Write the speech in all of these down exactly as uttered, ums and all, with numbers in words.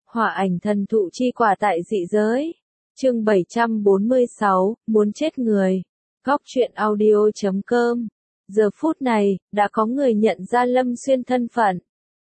Hỏa ảnh thần thụ chi quả tại dị giới. Chương bảy trăm bốn mươi sáu, muốn chết người. Góc truyện audio chấm com. Giờ phút này, đã có người nhận ra Lâm Xuyên thân phận.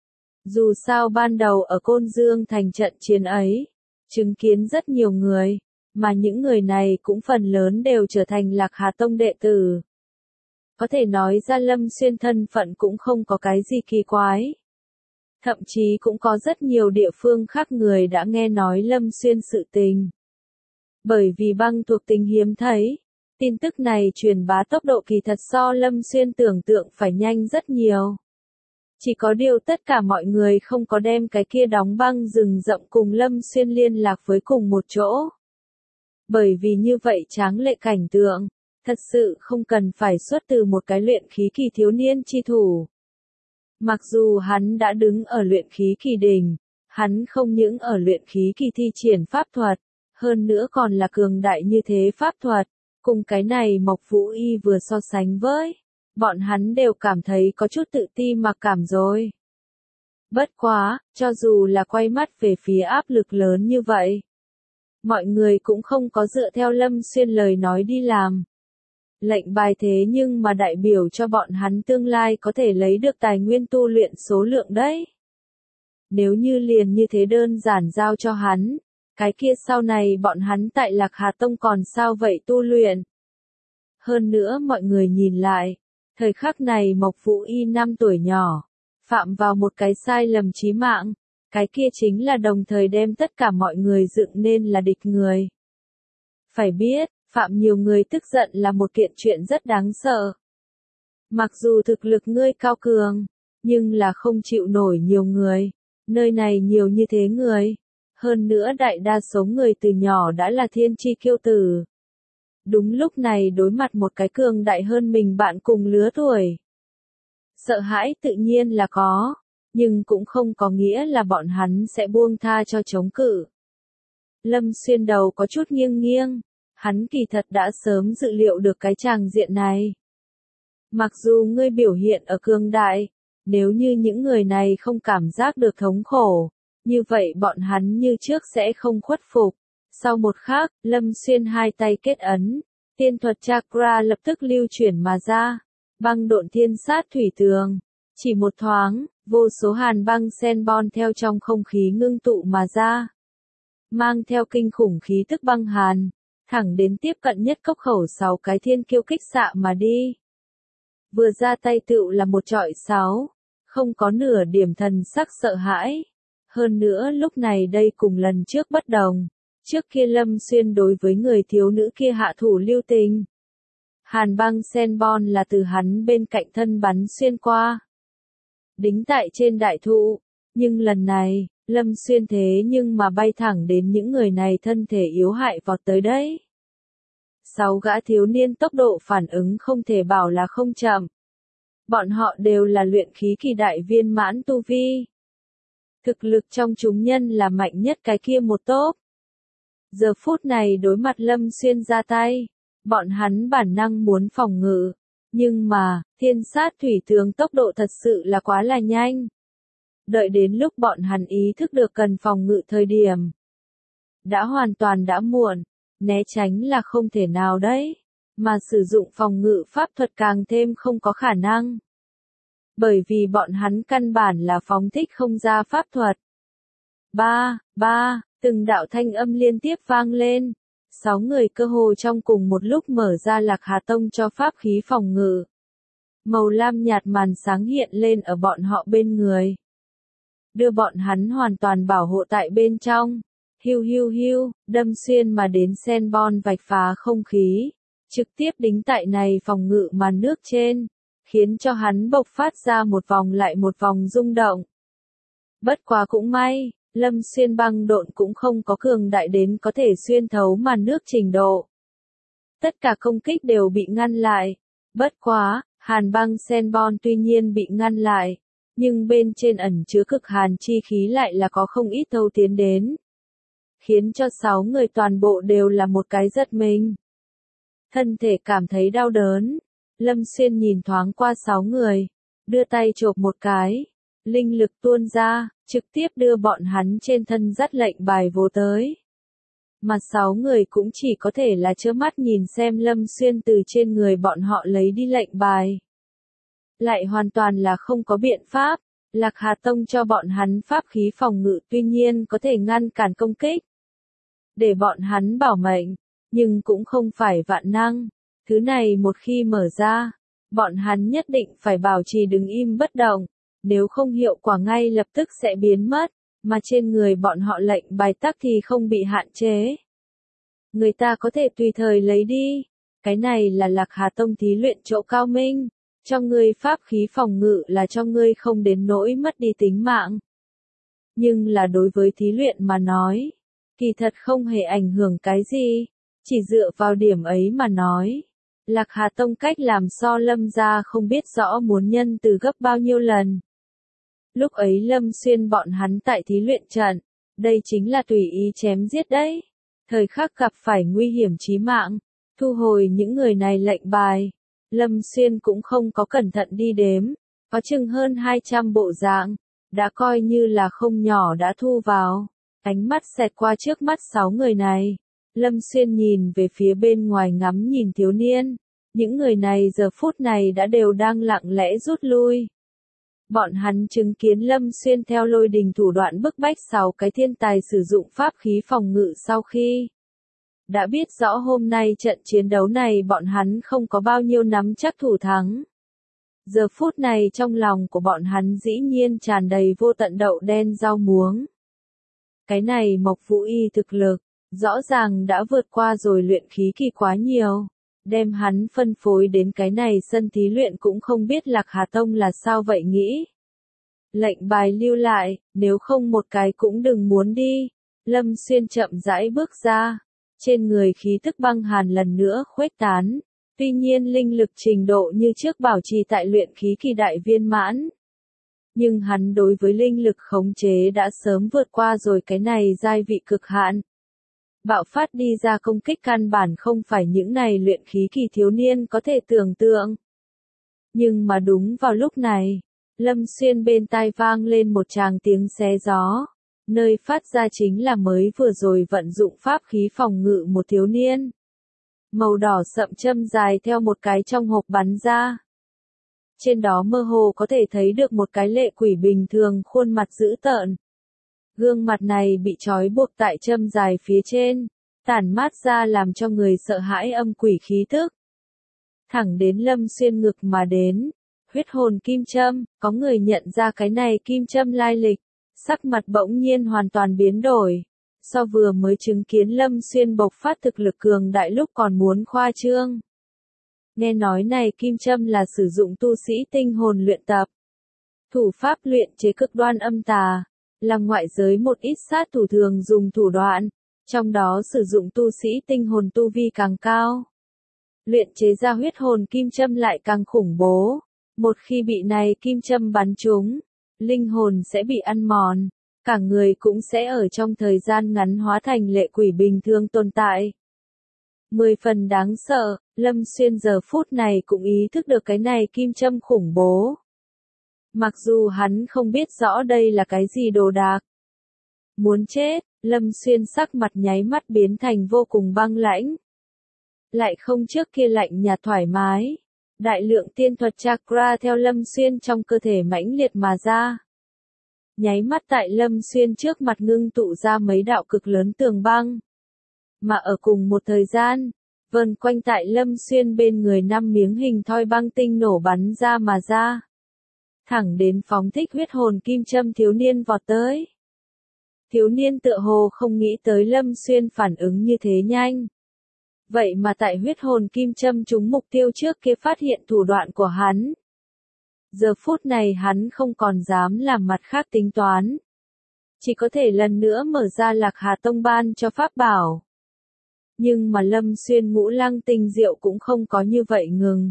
Dù sao ban đầu ở Côn Dương thành trận chiến ấy, chứng kiến rất nhiều người, mà những người này cũng phần lớn đều trở thành Lạc Hà Tông đệ tử. Có thể nói ra Lâm Xuyên thân phận cũng không có cái gì kỳ quái. Thậm chí cũng có rất nhiều địa phương khác người đã nghe nói Lâm Xuyên sự tình. Bởi vì băng thuộc tính hiếm thấy, tin tức này truyền bá tốc độ kỳ thật so Lâm Xuyên tưởng tượng phải nhanh rất nhiều. Chỉ có điều tất cả mọi người không có đem cái kia đóng băng rừng rậm cùng Lâm Xuyên liên lạc với cùng một chỗ. Bởi vì như vậy tráng lệ cảnh tượng, thật sự không cần phải xuất từ một cái luyện khí kỳ thiếu niên chi thủ. Mặc dù hắn đã đứng ở luyện khí kỳ đỉnh, hắn không những ở luyện khí kỳ thi triển pháp thuật, hơn nữa còn là cường đại như thế pháp thuật, cùng cái này Mộc Vũ Y vừa so sánh với, bọn hắn đều cảm thấy có chút tự ti mặc cảm rồi. Bất quá, cho dù là quay mắt về phía áp lực lớn như vậy, mọi người cũng không có dựa theo Lâm Xuyên lời nói đi làm. Lệnh bài thế nhưng mà đại biểu cho bọn hắn tương lai có thể lấy được tài nguyên tu luyện số lượng đấy. Nếu như liền như thế đơn giản giao cho hắn, cái kia sau này bọn hắn tại Lạc Hà Tông còn sao vậy tu luyện. Hơn nữa mọi người nhìn lại, thời khắc này Mộc Vũ Y năm tuổi nhỏ, phạm vào một cái sai lầm chí mạng, cái kia chính là đồng thời đem tất cả mọi người dựng nên là địch người. Phải biết, phạm nhiều người tức giận là một kiện chuyện rất đáng sợ. Mặc dù thực lực ngươi cao cường, nhưng là không chịu nổi nhiều người, nơi này nhiều như thế người. Hơn nữa đại đa số người từ nhỏ đã là thiên chi kiêu tử. Đúng lúc này đối mặt một cái cường đại hơn mình bạn cùng lứa tuổi. Sợ hãi tự nhiên là có, nhưng cũng không có nghĩa là bọn hắn sẽ buông tha cho chống cự. Lâm Xuyên đầu có chút nghiêng nghiêng, hắn kỳ thật đã sớm dự liệu được cái tràng diện này. Mặc dù ngươi biểu hiện ở cường đại, nếu như những người này không cảm giác được thống khổ, như vậy bọn hắn như trước sẽ không khuất phục. Sau một khắc, Lâm Xuyên hai tay kết ấn, tiên thuật chakra lập tức lưu chuyển mà ra, băng độn thiên sát thủy tường. Chỉ một thoáng, vô số hàn băng sen bon theo trong không khí ngưng tụ mà ra. Mang theo kinh khủng khí tức băng hàn, thẳng đến tiếp cận nhất cốc khẩu sáu cái thiên kiêu kích xạ mà đi. Vừa ra tay tựu là một trọi sáu, không có nửa điểm thần sắc sợ hãi. Hơn nữa lúc này đây cùng lần trước bất đồng, trước kia Lâm Xuyên đối với người thiếu nữ kia hạ thủ lưu tình. Hàn băng sen bon là từ hắn bên cạnh thân bắn xuyên qua. Đính tại trên đại thụ, nhưng lần này, Lâm Xuyên thế nhưng mà bay thẳng đến những người này thân thể yếu hại vọt tới đấy. Sáu gã thiếu niên tốc độ phản ứng không thể bảo là không chậm. Bọn họ đều là luyện khí kỳ đại viên mãn tu vi. Thực lực trong chúng nhân là mạnh nhất cái kia một tốp. Giờ phút này đối mặt Lâm Xuyên ra tay, bọn hắn bản năng muốn phòng ngự, nhưng mà, thiên sát thủy tường tốc độ thật sự là quá là nhanh. Đợi đến lúc bọn hắn ý thức được cần phòng ngự thời điểm, đã hoàn toàn đã muộn, né tránh là không thể nào đấy, mà sử dụng phòng ngự pháp thuật càng thêm không có khả năng. Bởi vì bọn hắn căn bản là phóng thích không ra pháp thuật. Ba, ba, từng đạo thanh âm liên tiếp vang lên. Sáu người cơ hồ trong cùng một lúc mở ra Lạc Hà Tông cho pháp khí phòng ngự. Màu lam nhạt màn sáng hiện lên ở bọn họ bên người. Đưa bọn hắn hoàn toàn bảo hộ tại bên trong. Hiu hiu hiu, đâm xuyên mà đến sen bon vạch phá không khí. Trực tiếp đính tại này phòng ngự màn nước trên. Khiến cho hắn bộc phát ra một vòng lại một vòng rung động. Bất quá cũng may, Lâm Xuyên băng độn cũng không có cường đại đến có thể xuyên thấu màn nước trình độ. Tất cả công kích đều bị ngăn lại. Bất quá, hàn băng sen bon tuy nhiên bị ngăn lại, nhưng bên trên ẩn chứa cực hàn chi khí lại là có không ít thâu tiến đến. Khiến cho sáu người toàn bộ đều là một cái giật mình. Thân thể cảm thấy đau đớn. Lâm Xuyên nhìn thoáng qua sáu người, đưa tay chộp một cái, linh lực tuôn ra, trực tiếp đưa bọn hắn trên thân dắt lệnh bài vô tới. Mà sáu người cũng chỉ có thể là trơ mắt nhìn xem Lâm Xuyên từ trên người bọn họ lấy đi lệnh bài. Lại hoàn toàn là không có biện pháp, Lạc Hà Tông cho bọn hắn pháp khí phòng ngự tuy nhiên có thể ngăn cản công kích. Để bọn hắn bảo mệnh, nhưng cũng không phải vạn năng. Thứ này một khi mở ra, bọn hắn nhất định phải bảo trì đứng im bất động, nếu không hiệu quả ngay lập tức sẽ biến mất, mà trên người bọn họ lệnh bài tắc thì không bị hạn chế. Người ta có thể tùy thời lấy đi, cái này là Lạc Hà Tông thí luyện chỗ cao minh, cho ngươi pháp khí phòng ngự là cho ngươi không đến nỗi mất đi tính mạng. Nhưng là đối với thí luyện mà nói, kỳ thật không hề ảnh hưởng cái gì, chỉ dựa vào điểm ấy mà nói. Lạc Hà Tông cách làm so Lâm gia không biết rõ muốn nhân từ gấp bao nhiêu lần. Lúc ấy Lâm Xuyên bọn hắn tại thí luyện trận, đây chính là tùy ý chém giết đấy. Thời khắc gặp phải nguy hiểm chí mạng, thu hồi những người này lệnh bài. Lâm Xuyên cũng không có cẩn thận đi đếm, có chừng hơn hai trăm bộ dạng, đã coi như là không nhỏ đã thu vào. Ánh mắt xẹt qua trước mắt sáu người này. Lâm Xuyên nhìn về phía bên ngoài ngắm nhìn thiếu niên. Những người này giờ phút này đã đều đang lặng lẽ rút lui. Bọn hắn chứng kiến Lâm Xuyên theo lôi đình thủ đoạn bức bách sáu cái thiên tài sử dụng pháp khí phòng ngự sau khi đã biết rõ hôm nay trận chiến đấu này bọn hắn không có bao nhiêu nắm chắc thủ thắng. Giờ phút này trong lòng của bọn hắn dĩ nhiên tràn đầy vô tận đậu đen rau muống. Cái này Mộc Vũ Y thực lực, rõ ràng đã vượt qua rồi luyện khí kỳ quá nhiều. Đem hắn phân phối đến cái này sân thí luyện cũng không biết Lạc Hà Tông là sao vậy nghĩ. Lệnh bài lưu lại, nếu không một cái cũng đừng muốn đi. Lâm Xuyên chậm rãi bước ra. Trên người khí tức băng hàn lần nữa khuếch tán. Tuy nhiên linh lực trình độ như trước bảo trì tại luyện khí kỳ đại viên mãn. Nhưng hắn đối với linh lực khống chế đã sớm vượt qua rồi cái này giai vị cực hạn. Bạo phát đi ra công kích căn bản không phải những này luyện khí kỳ thiếu niên có thể tưởng tượng. Nhưng mà đúng vào lúc này, Lâm Xuyên bên tai vang lên một tràng tiếng xé gió, nơi phát ra chính là mới vừa rồi vận dụng pháp khí phòng ngự một thiếu niên. Màu đỏ sậm châm dài theo một cái trong hộp bắn ra. Trên đó mơ hồ có thể thấy được một cái lệ quỷ bình thường khuôn mặt dữ tợn. Gương mặt này bị trói buộc tại châm dài phía trên, tản mát ra làm cho người sợ hãi âm quỷ khí tức. Thẳng đến Lâm Xuyên ngực mà đến, huyết hồn kim châm, có người nhận ra cái này kim châm lai lịch, sắc mặt bỗng nhiên hoàn toàn biến đổi. So vừa mới chứng kiến Lâm Xuyên bộc phát thực lực cường đại lúc còn muốn khoa trương. Nghe nói này kim châm là sử dụng tu sĩ tinh hồn luyện tập. Thủ pháp luyện chế cực đoan âm tà. Là ngoại giới một ít sát thủ thường dùng thủ đoạn, trong đó sử dụng tu sĩ tinh hồn tu vi càng cao. Luyện chế ra huyết hồn kim châm lại càng khủng bố. Một khi bị này kim châm bắn trúng, linh hồn sẽ bị ăn mòn, cả người cũng sẽ ở trong thời gian ngắn hóa thành lệ quỷ bình thường tồn tại. Mười phần đáng sợ, Lâm Xuyên giờ phút này cũng ý thức được cái này kim châm khủng bố. Mặc dù hắn không biết rõ đây là cái gì đồ đạc. Muốn chết, Lâm Xuyên sắc mặt nháy mắt biến thành vô cùng băng lãnh. Lại không trước kia lạnh nhạt thoải mái. Đại lượng tiên thuật chakra theo Lâm Xuyên trong cơ thể mãnh liệt mà ra. Nháy mắt tại Lâm Xuyên trước mặt ngưng tụ ra mấy đạo cực lớn tường băng. Mà ở cùng một thời gian, vần quanh tại Lâm Xuyên bên người năm miếng hình thoi băng tinh nổ bắn ra mà ra. Thẳng đến phóng thích huyết hồn kim châm thiếu niên vọt tới. Thiếu niên tựa hồ không nghĩ tới Lâm Xuyên phản ứng như thế nhanh. Vậy mà tại huyết hồn kim châm trúng mục tiêu trước kia phát hiện thủ đoạn của hắn. Giờ phút này hắn không còn dám làm mặt khác tính toán. Chỉ có thể lần nữa mở ra Lạc Hà Tông ban cho pháp bảo. Nhưng mà Lâm Xuyên ngũ lăng tinh diệu cũng không có như vậy ngừng.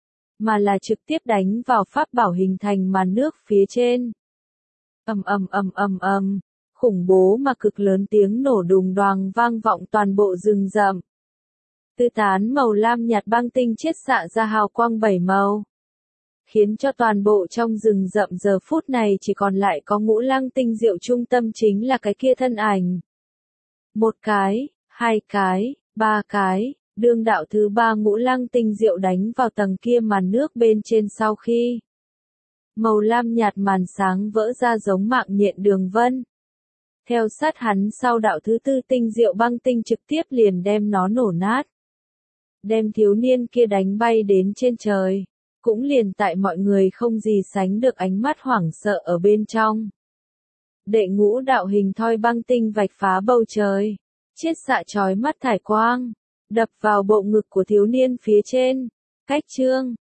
Mà là trực tiếp đánh vào pháp bảo hình thành màn nước phía trên. Ầm ầm ầm ầm ầm, khủng bố mà cực lớn tiếng nổ đùng đoàng vang vọng toàn bộ rừng rậm. Tư tán màu lam nhạt băng tinh chiết xạ ra hào quang bảy màu. khiến cho toàn bộ trong rừng rậm giờ phút này chỉ còn lại có ngũ lăng tinh diệu, trung tâm chính là cái kia thân ảnh. Một cái, hai cái, ba cái, đương đạo thứ ba ngũ lăng tinh diệu đánh vào tầng kia màn nước bên trên sau khi màu lam nhạt màn sáng vỡ ra giống mạng nhện đường vân. Theo sát hắn sau đạo thứ tư tinh diệu băng tinh trực tiếp liền đem nó nổ nát. Đem thiếu niên kia đánh bay đến trên trời. Cũng liền tại mọi người không gì sánh được ánh mắt hoảng sợ ở bên trong. Đệ ngũ đạo hình thoi băng tinh vạch phá bầu trời. Chiết xạ chói mắt thải quang. Đập vào bộ ngực của thiếu niên phía trên. Cách chương.